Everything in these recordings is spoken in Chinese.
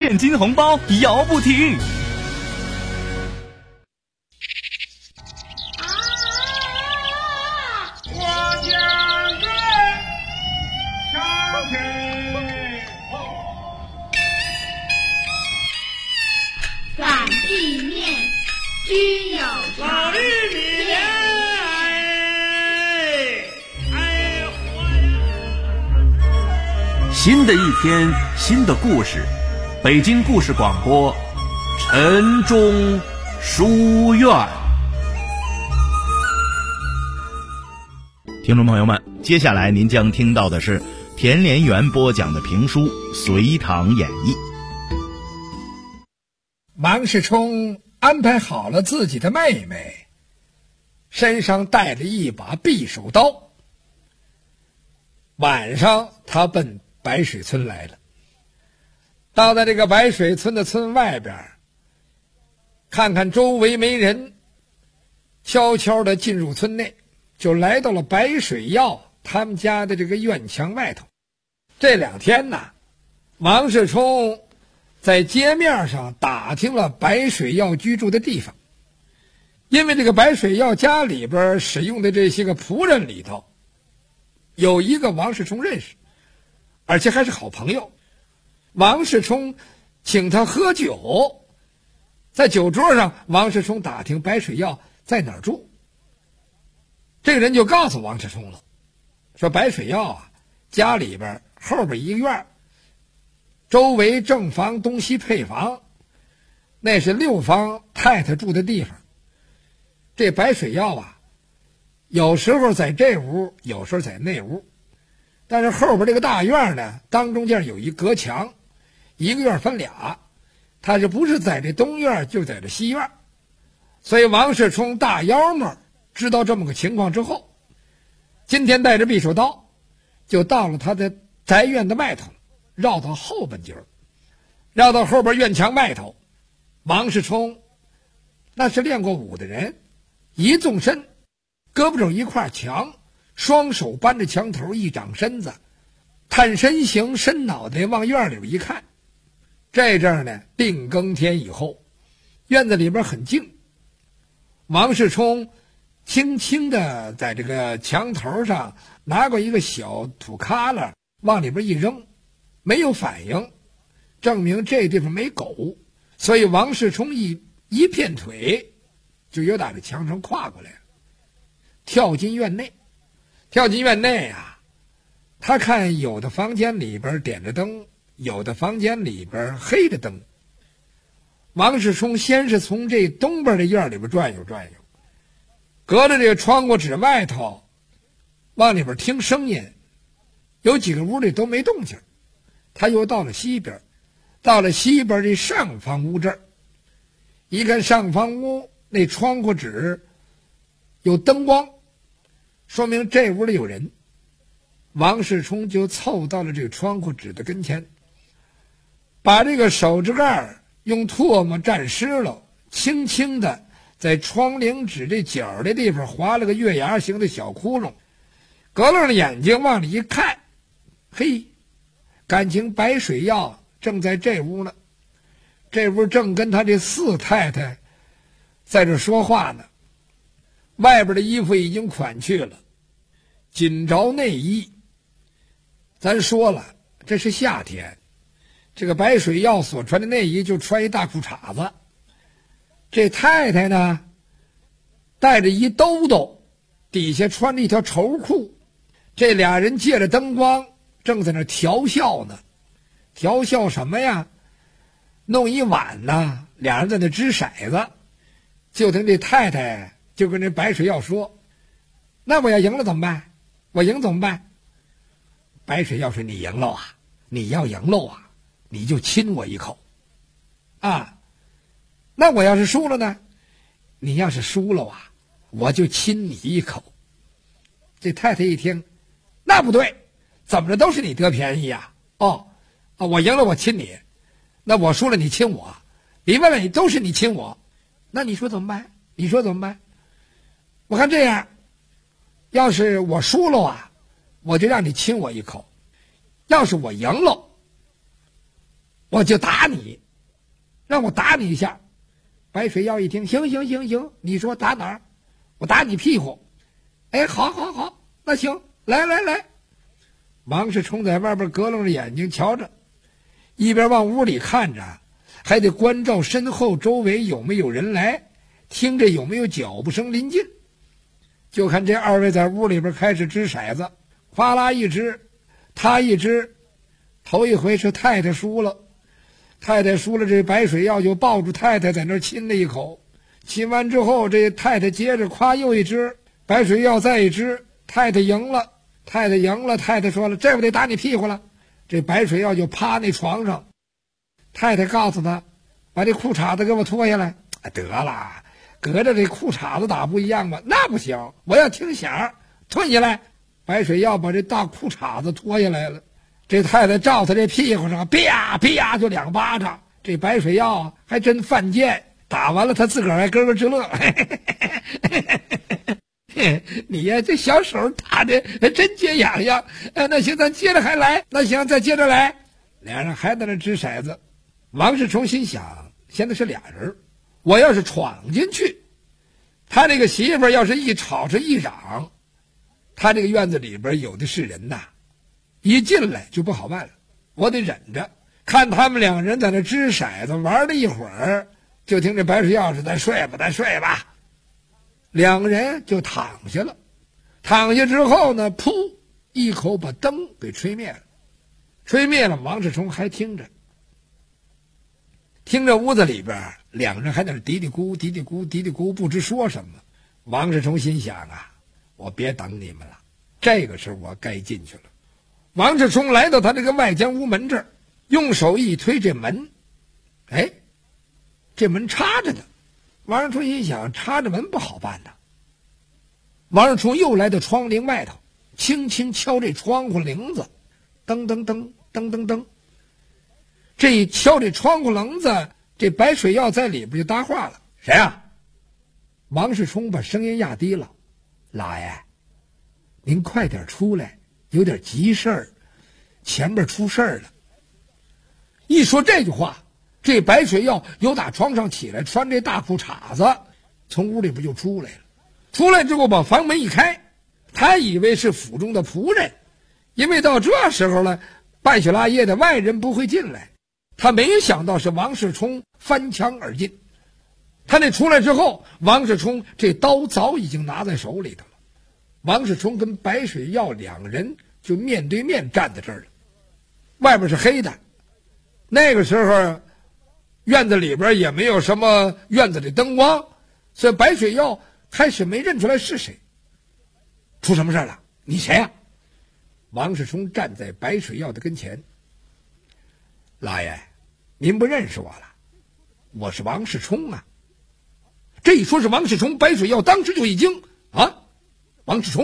现金红包摇不停。 赶地面，居有常。 新的一天，新的故事。北京故事广播，晨钟书院。 听众朋友们，接下来您将听到的是田连元播讲的评书《隋唐演义》。 王世充安排好了自己的妹妹，身上带了一把匕首刀。晚上他奔白水村来了，到了这个白水村的村外边，看看周围没人，悄悄地进入村内，就来到了白水耀他们家的这个院墙外头。这2天呢，王世充在街面上打听了白水耀居住的地方，因为这个白水耀家里边使用的这些个仆人里头，有一个王世充认识，而且还是好朋友。王世充请他喝酒，在酒桌上，王世充打听白水耀在哪儿住。这个人就告诉王世充了，说白水耀啊，家里边后边一个院，周围正房东西配房，那是6房太太住的地方。这白水耀啊，有时候在这屋，有时候在那屋，但是后边这个大院呢，当中间有一隔墙，一个院分俩，他就不是在这东院，就在这西院。所以王世充大妖们知道这么个情况之后，今天带着匕首刀就到了他的宅院的外头，绕到后半截，绕到后边院墙外头。王世充那是练过武的人，一纵身，胳膊肘一块墙，双手扳着墙头，一掌身子，探身形，伸脑袋往院里一看。这阵儿呢，定更天以后，院子里边很静。王世充轻轻地在这个墙头上拿过一个小土旮旯，往里边一扔，没有反应，证明这地方没狗。所以王世充一片腿就由打这墙上跨过来了，跳进院内。跳进院内啊，他看有的房间里边点着灯，有的房间里边黑着灯。王世充先是从这东边的院里边转悠转悠，隔着这个窗户纸外头往里边听声音，有几个屋里都没动静。他又到了西边，到了西边这上房屋这儿，一看上房屋那窗户纸有灯光，说明这屋里有人。王世充就凑到了这个窗户纸的跟前，把这个手指盖用唾沫蘸湿了，轻轻的在窗棂纸这角的地方划了个月牙形的小窟窿，隔楞着眼睛往里一看，嘿，感情白水耀正在这屋呢，这屋正跟他这4太太在这说话呢。外边的衣服已经款去了，仅着内衣。咱说了，这是夏天，这个白水耀所穿的内衣就穿一大裤衩子。这太太呢，带着一兜兜，底下穿着一条绸裤。这俩人借着灯光正在那调笑呢。调笑什么呀？弄一碗呢，俩人在那掷骰子。就听这太太就跟这白水耀说，那我要赢了怎么办？我赢怎么办？白水耀说，你赢了啊，你要赢了啊，你就亲我一口啊。那我要是输了呢？你要是输了啊，我就亲你一口。这太太一听，那不对，怎么着都是你得便宜呀？我赢了我亲你，那我输了你亲我，里外里都是你亲我，那你说怎么办？你说怎么办？我看这样，要是我输了啊，我就让你亲我一口；要是我赢了， 我就打你，让我打你一下。白水耀一听，行，你说打哪儿？我打你屁股。哎，好，那行，来。王世充在外边咯楞着眼睛瞧着，一边往屋里看着，还得关照身后周围有没有人来，听着有没有脚步声临近。就看这二位在屋里边开始掷骰子，哗啦一掷，他一掷，头一回是太太输了，这白水耀就抱住太太在那儿亲了一口，亲完之后这太太接着夸又一掷，白水耀再一掷，太太赢了，太太说了，这不得打你屁股了。这白水耀就趴那床上，太太告诉他，把这裤衩子给我脱下来。得了，隔着这裤衩子打不一样吧？那不行，我要听响，吞下来。白水耀把这大裤衩子脱下来了，这太太照他这屁股上啪就2巴掌。这白水耀还真犯贱，打完了他自个儿还咯咯直乐。你呀，这小手打的真解痒痒。那行，咱接着还来。那行，再接着来。俩人还在那掷骰子。王世充心想，现在是俩人，我要是闯进去，他这个媳妇要是一吵是一嚷，他这个院子里边有的是人呐，一进来就不好办了。我得忍着，看他们两人在那掷骰子玩了一会儿，就听这白水耀是咱睡吧。两个人就躺下了，躺下之后呢，噗一口把灯给吹灭了。王世充还听着屋子里边两个人还在那嘀嘀咕，不知说什么。王世充心想啊，我别等你们了，这个时候我该进去了。王世充来到他这个外间屋门这儿，用手一推这门，哎，这门插着呢。王世充心想，插着门不好办的。王世充又来到窗棂外头，轻轻敲这窗户棂子，噔噔噔。这一敲这窗户棂子，这白水耀在里边就搭话了：“谁啊？”王世充把声音压低了：“老爷，您快点出来，有点急事儿，前边出事儿了。”一说这句话，这白水耀由打床上起来，穿这大裤衩子，从屋里边就出来了。出来之后把房门一开，他以为是府中的仆人，因为到这时候了，半宿拉夜的外人不会进来。他没想到是王世充翻墙而进。他那出来之后，王世充这刀早已经拿在手里头了。王世充跟白水耀两人就面对面站在这儿了。外边是黑的，那个时候院子里边也没有什么院子里灯光，所以白水耀开始没认出来是谁。出什么事了？你谁呀？王世充站在白水耀的跟前。老爷，您不认识我了，我是王世充啊。这一说是王世充，白水耀当时就一惊啊！王世充，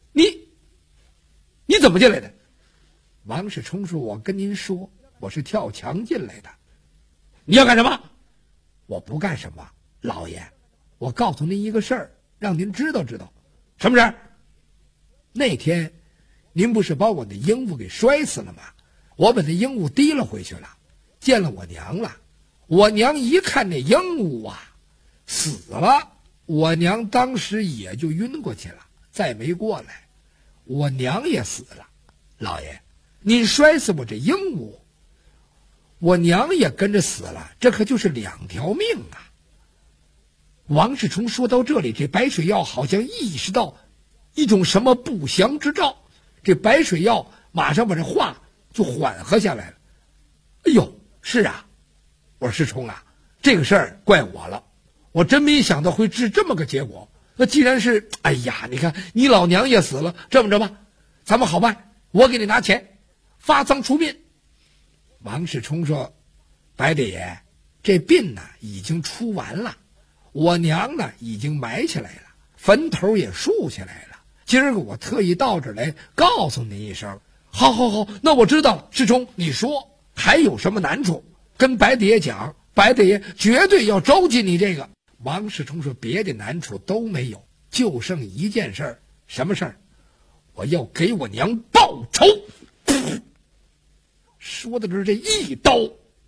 你怎么进来的？王世充说：“我跟您说，我是跳墙进来的。”你要干什么？我不干什么，老爷，我告诉您一个事儿，让您知道知道。什么事儿？那天您不是把我的鹦鹉给摔死了吗？我把那鹦鹉提了回去了，见了我娘了。我娘一看那鹦鹉啊死了，我娘当时也就晕过去了，再没过来。我娘也死了。老爷，您摔死我这鹦鹉，我娘也跟着死了，这可就是2条命啊。王世充说到这里，这白水耀好像意识到一种什么不祥之兆，这白水耀马上把这话就缓和下来了。哎呦，是啊，我说世充啊，这个事儿怪我了，我真没想到会治这么个结果。那既然是，哎呀，你看你老娘也死了，这么着吧，咱们好办，我给你拿钱发丧出殡。王世充说：“白大爷，这殡呢已经出完了，我娘呢已经埋起来了，坟头也竖起来了。今儿个我特意到这儿来告诉您一声。”好，那我知道了。世充，你说还有什么难处？跟白大爷讲，白大爷绝对要召集你这个。王世充说：“别的难处都没有，就剩一件事儿。什么事儿？我要给我娘报仇。”说的是这一刀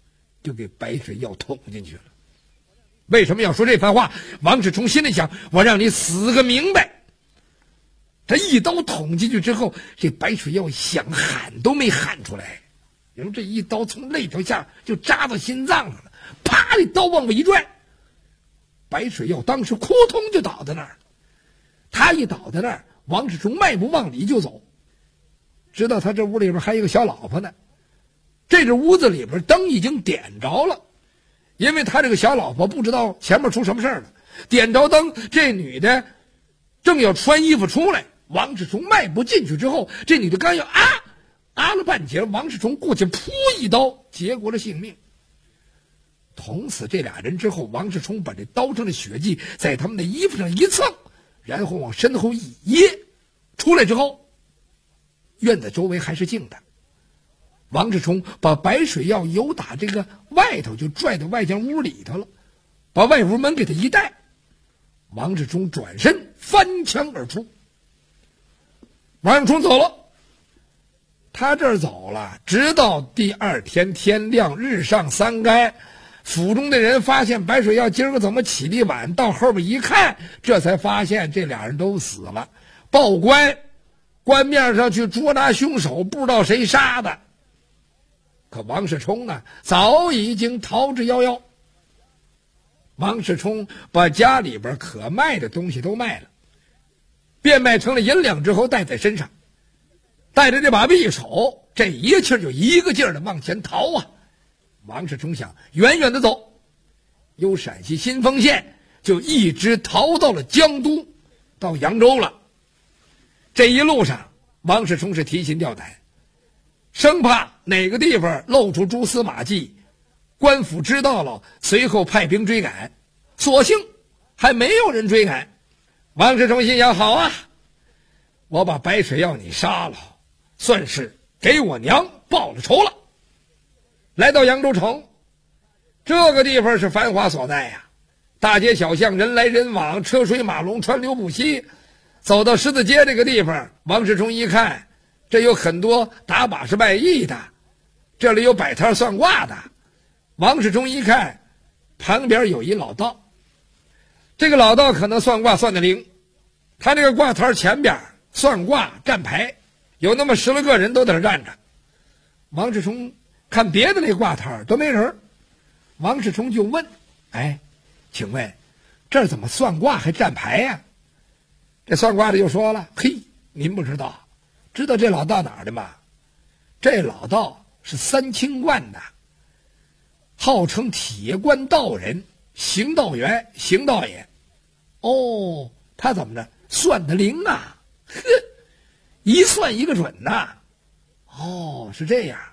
就给白水药捅进去了。为什么要说这番话？王世充心里想，我让你死个明白。这一刀捅进去之后，这白水药想喊都没喊出来，然后这一刀从肋条下就扎到心脏上了，啪，这刀往外一拽，白水药当时扑通就倒在那儿。他一倒在那儿，王世充迈步往里就走，知道他这屋里边还有个小老婆呢。这屋子里边灯已经点着了，因为他这个小老婆不知道前面出什么事儿了，点着灯，这女的正要穿衣服出来，王世充迈步进去之后，这女的刚要啊了半截，王世充过去扑一刀结果了性命。捅死这俩人之后，王世充把这刀上的血迹在他们的衣服上一蹭，然后往身后一掖，出来之后，院子周围还是静的。王世充把白水药由打这个外头就拽到外间屋里头了，把外屋门给他一带。王世充转身翻墙而出。王世充走了，他这儿走了，直到第二天天亮，日上三竿，府中的人发现白水药今儿个怎么起得晚，到后边一看，这才发现这俩人都死了。报官，官面上去捉拿凶手，不知道谁杀的。可王世充呢，早已经逃之夭夭。王世充把家里边可卖的东西都卖了，变卖成了银两之后带在身上，带着这把匕首，这一气就一个劲儿的往前逃啊。王世充想远远的走，由陕西新丰县就一直逃到了江都，到扬州了。这一路上，王世充是提心吊胆，生怕哪个地方露出蛛丝马迹，官府知道了，随后派兵追赶。所幸还没有人追赶。王世充心想，好啊，我把白水药你杀了，算是给我娘报了仇了。来到扬州城，这个地方是繁华所在呀，大街小巷人来人往，车水马龙，川流不息。走到十字街这个地方，王世充一看，这有很多打把式卖艺的，这里有摆摊算卦的。王世充一看，旁边有一老道，这个老道可能算卦算得灵，他这个卦摊前边算卦站牌，有那么10来个人都在那站着。王世充看别的那卦摊都没人，王世充就问，请问这儿怎么算卦还站牌呀？这算卦的就说了，嘿，您不知道，知道这老道哪儿的吗？这老道是三清观的，号称铁观道人，行道员，行道也。哦，他怎么着？算得灵啊！呵，一算一个准呐。哦，是这样。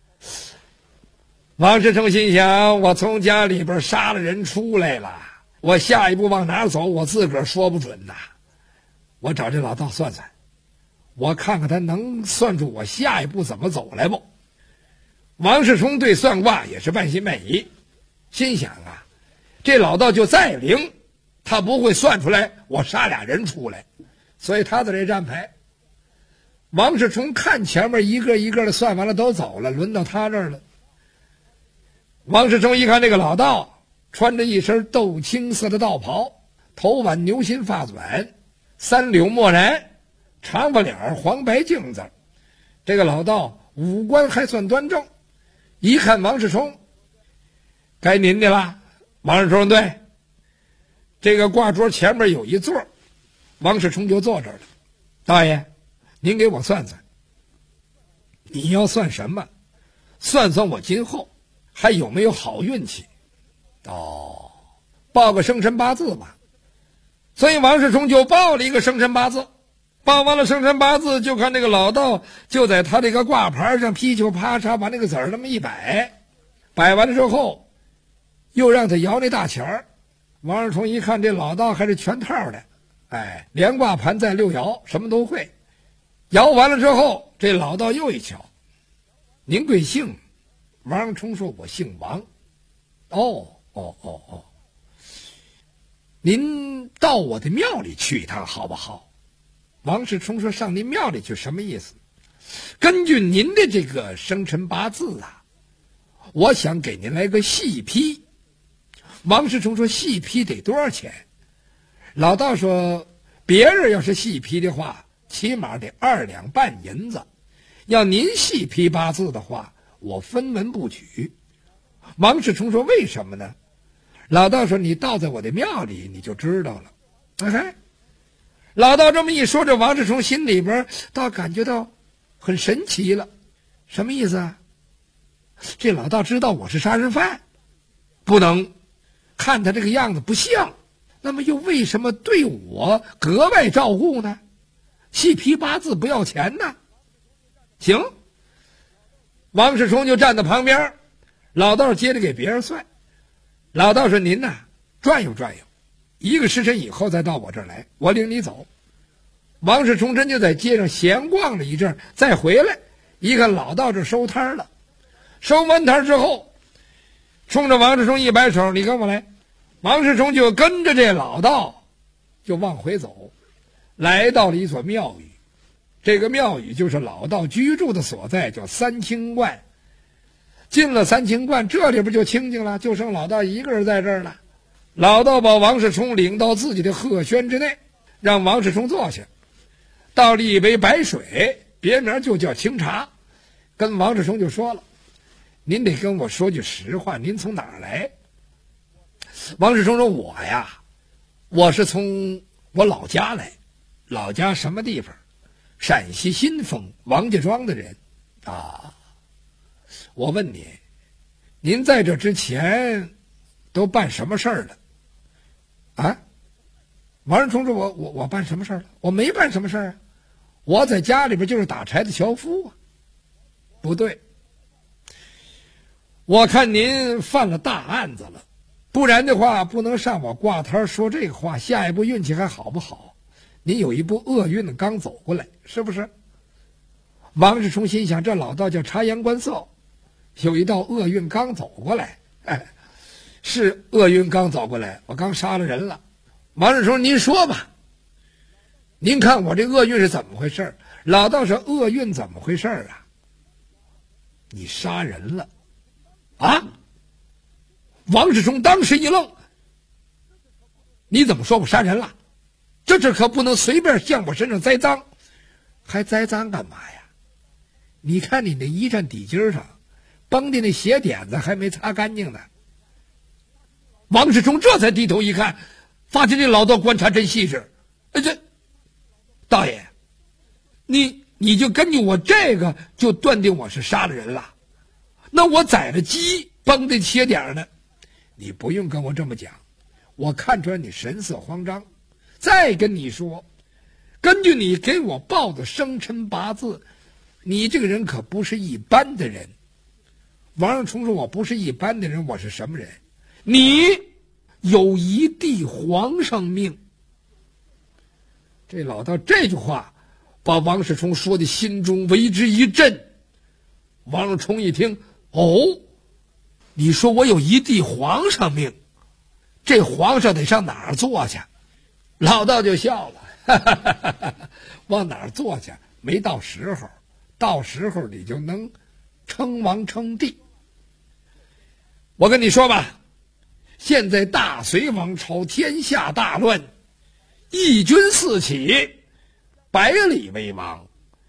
王世充心想，我从家里边杀了人出来了，我下一步往哪走，我自个儿说不准呐。我找这老道算算，我看看他能算出我下一步怎么走来不。王世充对算卦也是半信半疑，心想啊，这老道就再灵，他不会算出来我杀俩人出来，所以他在这站牌。王世充看前面一个一个的算完了都走了，轮到他这儿了。王世充一看这个老道穿着一身豆青色的道袍，头挽牛心发短，三绺墨然，长发脸黄白镜子，这个老道五官还算端正。一看王世充，该您的了。王世充对，这个挂桌前面有一座，王世充就坐这儿了。大爷，您给我算算，你要算什么？算算我今后还有没有好运气。哦，报个生辰八字吧。所以王世充就报了一个生辰八字。报完了生辰八字，就看这个老道就在他这个挂牌上噼里啪嚓把那个子儿那么一摆，摆完了之后又让他摇那大钱儿。王世充一看这老道还是全套的，连挂盘带溜摇，什么都会。摇完了之后，这老道又一瞧，您贵姓？王世充说，我姓王。您到我的庙里去一趟好不好？王世充说，上您庙里去什么意思？根据您的这个生辰八字啊， 我想给您来个细批。王世充说细批得多少钱？老道说别人要是细批的话，起码得2两半银子，要您细批8字的话，我分文不取。王世充说为什么呢？老道说你到在我的庙里你就知道了。哎，老道这么一说，这王世充心里边倒感觉到很神奇了。什么意思啊？这老道知道我是杀人犯，不能，看他这个样子不像，那么又为什么对我格外照顾呢？细批8字不要钱呢？行，王世充就站在旁边，老道接着给别人算。老道说您呐，转悠转悠，1个时辰以后再到我这儿来，我领你走。王世充真就在街上闲逛了一阵，再回来一看老道这收摊了。收完摊之后，冲着王世充一摆手，你跟我来。王世充就跟着这老道就往回走，来到了一所庙宇。这个庙宇就是老道居住的所在，叫三清观。进了三清观，这里边就清静了，就剩老道一个人在这儿了。老道把王世充领到自己的鹤轩之内，让王世充坐下，倒了一杯白水，别名就叫清茶，跟王世充就说了，您得跟我说句实话，您从哪儿来？王世充说，我是从我老家来。老家什么地方？陕西新丰王家庄的人啊。我问你，您在这之前都办什么事儿了？啊？王世充说，我办什么事儿了？我没办什么事儿啊，我在家里边就是打柴的樵夫啊。不对，我看您犯了大案子了，不然的话不能上我挂摊说这个话，下一步运气还好不好？您有一步厄运刚走过来，是不是？王世充心想，这老道叫察言观色，有一道厄运刚走过来，是厄运刚走过来，我刚杀了人了。王世充，您说吧，您看我这厄运是怎么回事？老道说，厄运怎么回事啊？你杀人了啊！王世充当时一愣，你怎么说我杀人了？这可不能随便向我身上栽赃，还栽赃干嘛呀？你看你那衣衫底襟上绷的那血点子还没擦干净呢。王世充这才低头一看，发现这老道观察真细致。这道爷，你就根据我这个就断定我是杀了人了？那我宰了鸡绷的血点呢？你不用跟我这么讲，我看出来你神色慌张。再跟你说，根据你给我报的生辰八字，你这个人可不是一般的人。王世充说，我不是一般的人，我是什么人？你有一帝皇上命。这老道这句话把王世充说的心中为之一震。王世充一听，你说我有一帝皇上命，这皇上得上哪儿坐去？老道就笑了，往哪儿坐去？没到时候，到时候你就能称王称帝。我跟你说吧，现在大隋王朝天下大乱，义军四起，百里为王，